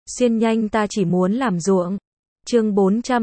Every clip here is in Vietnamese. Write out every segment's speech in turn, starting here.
Xuyên nhanh ta chỉ muốn làm ruộng. Chương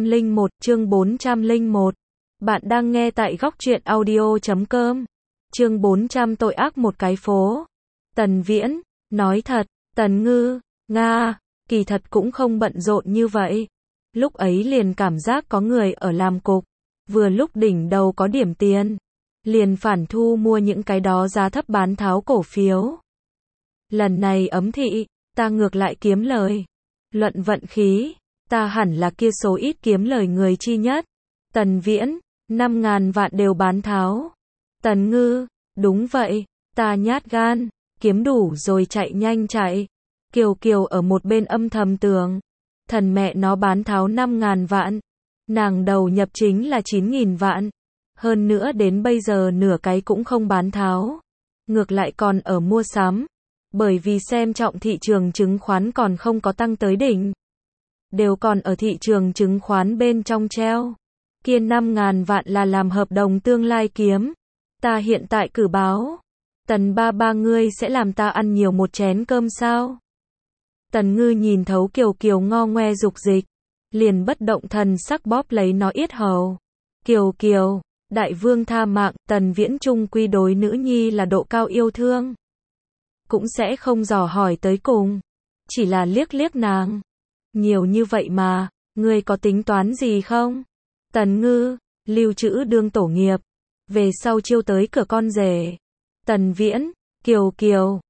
401. Bạn đang nghe tại góc truyện audio.com. Chương 400 tội ác một cái phố. Tần Viễn, nói thật, Tần Ngư, Nga, kỳ thật cũng không bận rộn như vậy. Lúc ấy liền cảm giác có người ở làm cục, vừa lúc đỉnh đầu có điểm tiền, liền phản thu mua những cái đó giá thấp bán tháo cổ phiếu. Lần này ấm thị, ta ngược lại kiếm lời. Luận vận khí, ta hẳn là kia số ít kiếm lời người chi nhất. Tần Viễn, 5.000 vạn đều bán tháo. Tần Ngư, đúng vậy, ta nhát gan, kiếm đủ rồi chạy nhanh chạy. Kiều Kiều ở một bên âm thầm tường, thần mẹ nó bán tháo 5.000 vạn. Nàng đầu nhập chính là 9.000 vạn. Hơn nữa đến bây giờ nửa cái cũng không bán tháo. Ngược lại còn ở mua sắm. Bởi vì xem trọng thị trường chứng khoán còn không có tăng tới đỉnh. Đều còn ở thị trường chứng khoán bên trong treo. Kia 5.000 vạn là làm hợp đồng tương lai kiếm. Ta hiện tại cử báo. Tần ba ngươi sẽ làm ta ăn nhiều một chén cơm sao? Tần Ngư nhìn thấu Kiều Kiều ngo ngoe dục dịch. Liền bất động thần sắc bóp lấy nó yết hầu. Kiều Kiều, đại vương tha mạng, Tần Viễn trung quy đối nữ nhi là độ cao yêu thương. Cũng sẽ không dò hỏi tới cùng. Chỉ là liếc liếc nàng. Nhiều như vậy mà, ngươi có tính toán gì không? Tần Ngư, lưu trữ đương tổ nghiệp. Về sau chiêu tới cửa con rể. Tần Viễn, Kiều Kiều,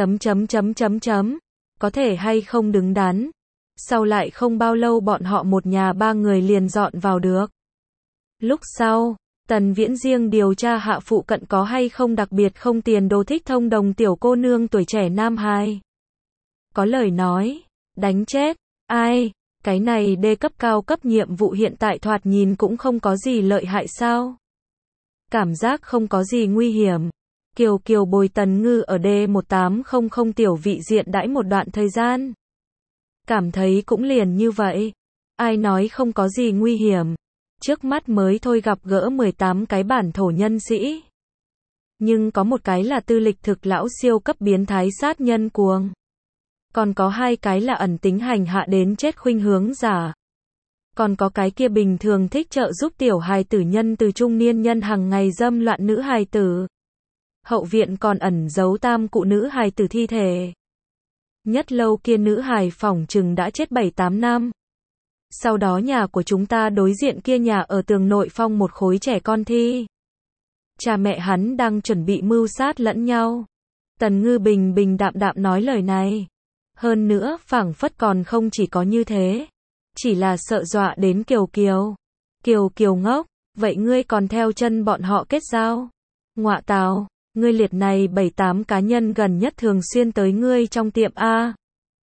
có thể hay không đứng đắn. Sau lại không bao lâu bọn họ một nhà ba người liền dọn vào được. Lúc sau, Tần Viễn riêng điều tra hạ phụ cận có hay không đặc biệt không tiền đồ thích thông đồng tiểu cô nương tuổi trẻ nam hài. Có lời nói, đánh chết, ai, cái này đê cấp cao cấp nhiệm vụ hiện tại thoạt nhìn cũng không có gì lợi hại sao. Cảm giác không có gì nguy hiểm. Kiều Kiều bồi Tần Ngư ở D1800 tiểu vị diện đãi một đoạn thời gian. Cảm thấy cũng liền như vậy. Ai nói không có gì nguy hiểm. Trước mắt mới thôi gặp gỡ 18 cái bản thổ nhân sĩ. Nhưng có một cái là tư lịch thực lão siêu cấp biến thái sát nhân cuồng. Còn có 2 cái là ẩn tính hành hạ đến chết khuynh hướng giả. Còn có cái kia bình thường thích trợ giúp tiểu hài tử nhân từ trung niên nhân hàng ngày dâm loạn nữ hài tử. Hậu viện còn ẩn giấu tam cụ nữ hài tử thi thể. Nhất lâu kia nữ hài phỏng chừng đã chết 7-8 năm. Sau đó nhà của chúng ta đối diện kia nhà ở tường nội phong một khối trẻ con thi. Cha mẹ hắn đang chuẩn bị mưu sát lẫn nhau. Tần Ngư bình bình đạm đạm nói lời này. Hơn nữa phảng phất còn không chỉ có như thế. Chỉ là sợ dọa đến Kiều Kiều. Kiều Kiều ngốc, vậy ngươi còn theo chân bọn họ kết giao? Ngọa tào, ngươi liệt này 7-8 cá nhân gần nhất thường xuyên tới ngươi trong tiệm A.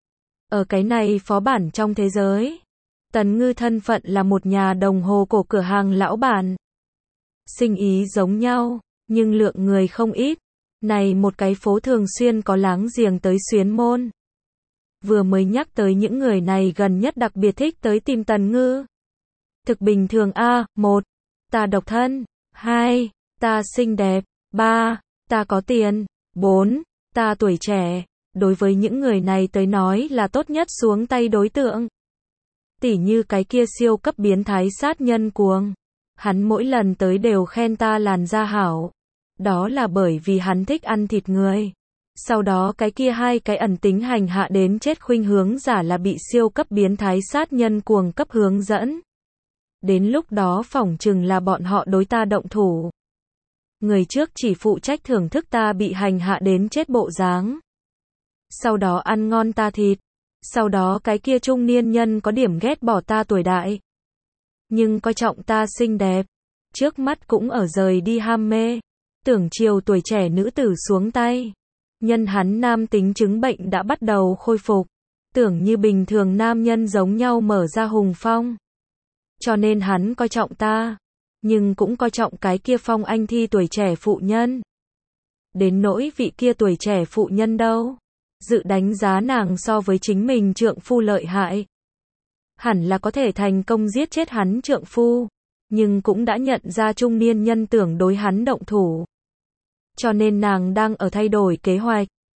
Ở cái này phó bản trong thế giới. Tần Ngư thân phận là một nhà đồng hồ cổ cửa hàng lão bản. Sinh ý giống nhau, nhưng lượng người không ít. Này một cái phố thường xuyên có láng giềng tới xuyến môn. Vừa mới nhắc tới những người này gần nhất đặc biệt thích tới tìm Tần Ngư. Thực bình thường A, 1. Ta độc thân. 2. Ta xinh đẹp. 3. Ta có tiền. 4. Ta tuổi trẻ. Đối với những người này tới nói là tốt nhất xuống tay đối tượng. Tỉ như cái kia siêu cấp biến thái sát nhân cuồng. Hắn mỗi lần tới đều khen ta làn da hảo. Đó là bởi vì hắn thích ăn thịt người. Sau đó cái kia 2 cái ẩn tính hành hạ đến chết khuynh hướng giả là bị siêu cấp biến thái sát nhân cuồng cấp hướng dẫn. Đến lúc đó phỏng chừng là bọn họ đối ta động thủ. Người trước chỉ phụ trách thưởng thức ta bị hành hạ đến chết bộ dáng. Sau đó ăn ngon ta thịt. Sau đó cái kia trung niên nhân có điểm ghét bỏ ta tuổi đại. Nhưng coi trọng ta xinh đẹp. Trước mắt cũng ở rời đi ham mê. Tưởng chiều tuổi trẻ nữ tử xuống tay. Nhân hắn nam tính chứng bệnh đã bắt đầu khôi phục. Tưởng như bình thường nam nhân giống nhau mở ra hùng phong. Cho nên hắn coi trọng ta. Nhưng cũng coi trọng cái kia phong anh thi tuổi trẻ phụ nhân. Đến nỗi vị kia tuổi trẻ phụ nhân đâu. Dự đánh giá nàng so với chính mình trượng phu lợi hại. Hẳn là có thể thành công giết chết hắn trượng phu. Nhưng cũng đã nhận ra trung niên nhân tưởng đối hắn động thủ. Cho nên nàng đang ở thay đổi kế hoạch.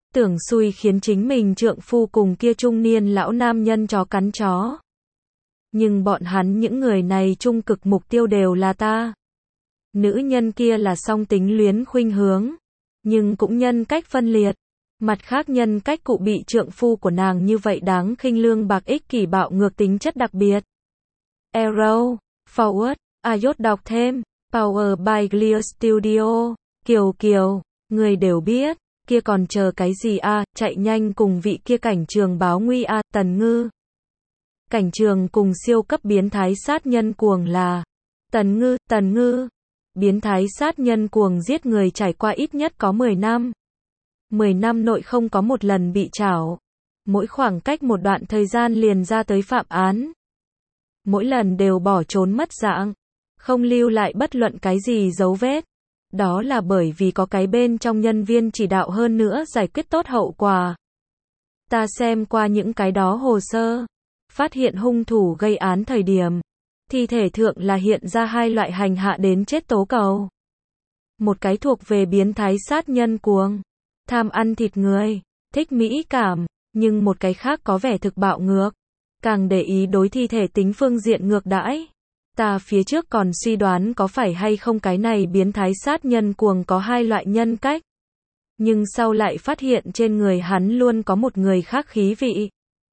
Tưởng xui khiến chính mình trượng phu cùng kia trung niên lão nam nhân chó cắn chó. Nhưng bọn hắn những người này chung cực mục tiêu đều là ta. Nữ nhân kia là song tính luyến khuynh hướng, nhưng cũng nhân cách phân liệt. Mặt khác nhân cách cụ bị trượng phu của nàng như vậy đáng khinh lương bạc ích kỷ bạo ngược tính chất đặc biệt. Arrow, Forward, Ayot đọc thêm, Power by Clear Studio, Kiều Kiều, người đều biết, kia còn chờ cái gì a, chạy nhanh cùng vị kia cảnh trường báo nguy a, Tần Ngư. Cảnh trường cùng siêu cấp biến thái sát nhân cuồng là Tần Ngư. Biến thái sát nhân cuồng giết người trải qua ít nhất có 10 năm. 10 năm nội không có một lần bị trảo. Mỗi khoảng cách một đoạn thời gian liền ra tới phạm án. Mỗi lần đều bỏ trốn mất dạng. Không lưu lại bất luận cái gì dấu vết. Đó là bởi vì có cái bên trong nhân viên chỉ đạo hơn nữa giải quyết tốt hậu quả. Ta xem qua những cái đó hồ sơ. Phát hiện hung thủ gây án thời điểm. Thi thể thượng là hiện ra hai loại hành hạ đến chết tố cầu. Một cái thuộc về biến thái sát nhân cuồng, tham ăn thịt người, thích mỹ cảm, nhưng một cái khác có vẻ thực bạo ngược, càng để ý đối thi thể tính phương diện ngược đãi. Ta phía trước còn suy đoán có phải hay không cái này biến thái sát nhân cuồng có hai loại nhân cách. Nhưng sau lại phát hiện trên người hắn luôn có một người khác khí vị.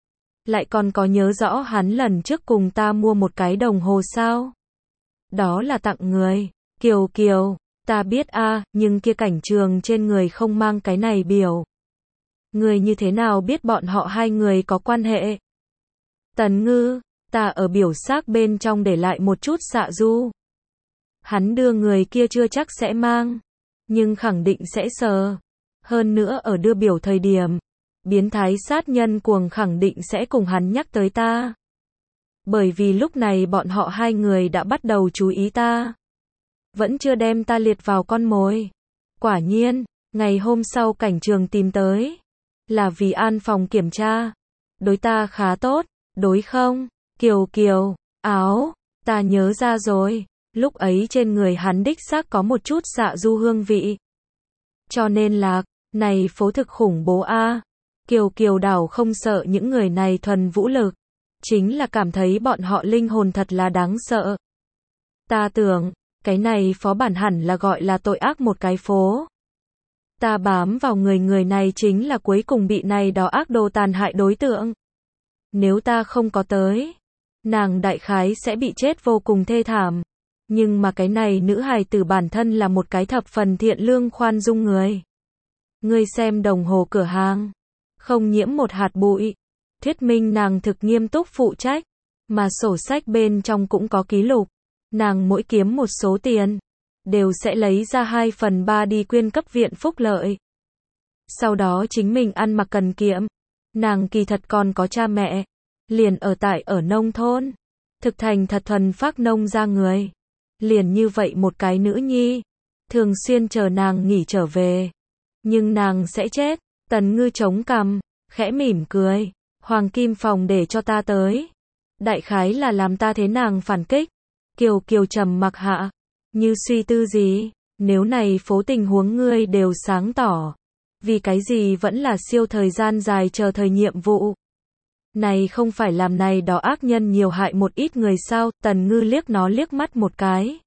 Lại còn có nhớ rõ hắn lần trước cùng ta mua một cái đồng hồ sao? Đó là tặng người. Kiều Kiều, ta biết a, nhưng kia cảnh trường trên người không mang cái này biểu. Người như thế nào biết bọn họ hai người có quan hệ? Tần Ngư, ta ở biểu xác bên trong để lại một chút xạ du. Hắn đưa người kia chưa chắc sẽ mang, nhưng khẳng định sẽ sờ. Hơn nữa ở đưa biểu thời điểm, biến thái sát nhân cuồng khẳng định sẽ cùng hắn nhắc tới ta. Bởi vì lúc này bọn họ hai người đã bắt đầu chú ý ta. Vẫn chưa đem ta liệt vào con mồi. Quả nhiên, ngày hôm sau cảnh trường tìm tới. Là vì an phòng kiểm tra. Đối ta khá tốt, đối không? Kiều Kiều, áo, ta nhớ ra rồi. Lúc ấy trên người hắn đích xác có một chút xạ du hương vị. Cho nên là, này phố thực khủng bố a. Kiều Kiều đảo không sợ những người này thuần vũ lực. Chính là cảm thấy bọn họ linh hồn thật là đáng sợ. Ta tưởng, cái này phó bản hẳn là gọi là tội ác một cái phố. Ta bám vào người này chính là cuối cùng bị này đó ác đồ tàn hại đối tượng. Nếu ta không có tới, nàng đại khái sẽ bị chết vô cùng thê thảm. Nhưng mà cái này nữ hài tử bản thân là một cái thập phần thiện lương khoan dung người. Ngươi xem đồng hồ cửa hàng, không nhiễm một hạt bụi. Thuyết minh nàng thực nghiêm túc phụ trách, mà sổ sách bên trong cũng có ký lục. Nàng mỗi kiếm một số tiền, đều sẽ lấy ra 2/3 đi quyên cấp viện phúc lợi. Sau đó chính mình ăn mặc cần kiệm. Nàng kỳ thật còn có cha mẹ, liền ở nông thôn. Thực thành thật thuần phác nông ra người. Liền như vậy một cái nữ nhi, thường xuyên chờ nàng nghỉ trở về. Nhưng nàng sẽ chết. Tần Ngư chống cằm, khẽ mỉm cười. Hoàng Kim Phòng để cho ta tới. Đại khái là làm ta thế nàng phản kích. Kiều Kiều trầm mặc hạ, như suy tư gì, nếu này phố tình huống ngươi đều sáng tỏ. Vì cái gì vẫn là siêu thời gian dài chờ thời nhiệm vụ. Này không phải làm này đó ác nhân nhiều hại một ít người sao? Tần Ngư liếc nó liếc mắt một cái.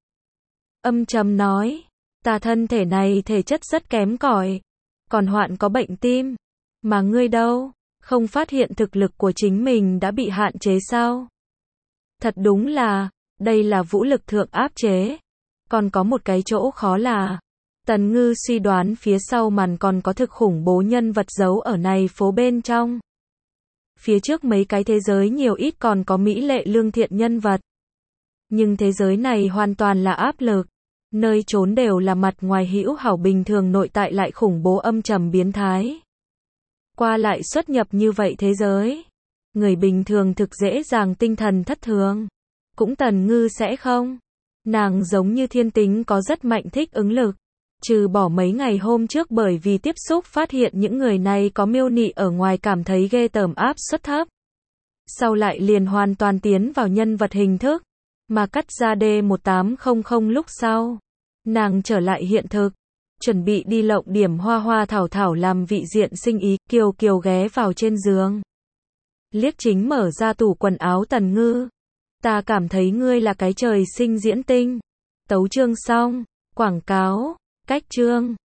Âm trầm nói, ta thân thể này thể chất rất kém cỏi, còn hoạn có bệnh tim. Mà ngươi đâu? Không phát hiện thực lực của chính mình đã bị hạn chế sao? Thật đúng là, đây là vũ lực thượng áp chế. Còn có một cái chỗ khó là, Tần Ngư suy đoán phía sau màn còn có thực khủng bố nhân vật giấu ở này phố bên trong. Phía trước mấy cái thế giới nhiều ít còn có mỹ lệ lương thiện nhân vật. Nhưng thế giới này hoàn toàn là áp lực. Nơi trốn đều là mặt ngoài hữu hảo bình thường nội tại lại khủng bố âm trầm biến thái. Qua lại xuất nhập như vậy thế giới. Người bình thường thực dễ dàng tinh thần thất thường. Cũng Tần Ngư sẽ không. Nàng giống như thiên tính có rất mạnh thích ứng lực. Trừ bỏ mấy ngày hôm trước bởi vì tiếp xúc phát hiện những người này có miêu nị ở ngoài cảm thấy ghê tởm áp suất thấp. Sau lại liền hoàn toàn tiến vào nhân vật hình thức. Mà cắt ra D1800 lúc sau. Nàng trở lại hiện thực. chuẩn bị đi lộng điểm hoa hoa thảo thảo làm vị diện sinh ý, Kiều Kiều ghé vào trên giường. Liếc chính mở ra tủ quần áo Tần Ngư. Ta cảm thấy ngươi là cái trời sinh diễn tinh. Tấu chương xong. Quảng cáo. Cách chương.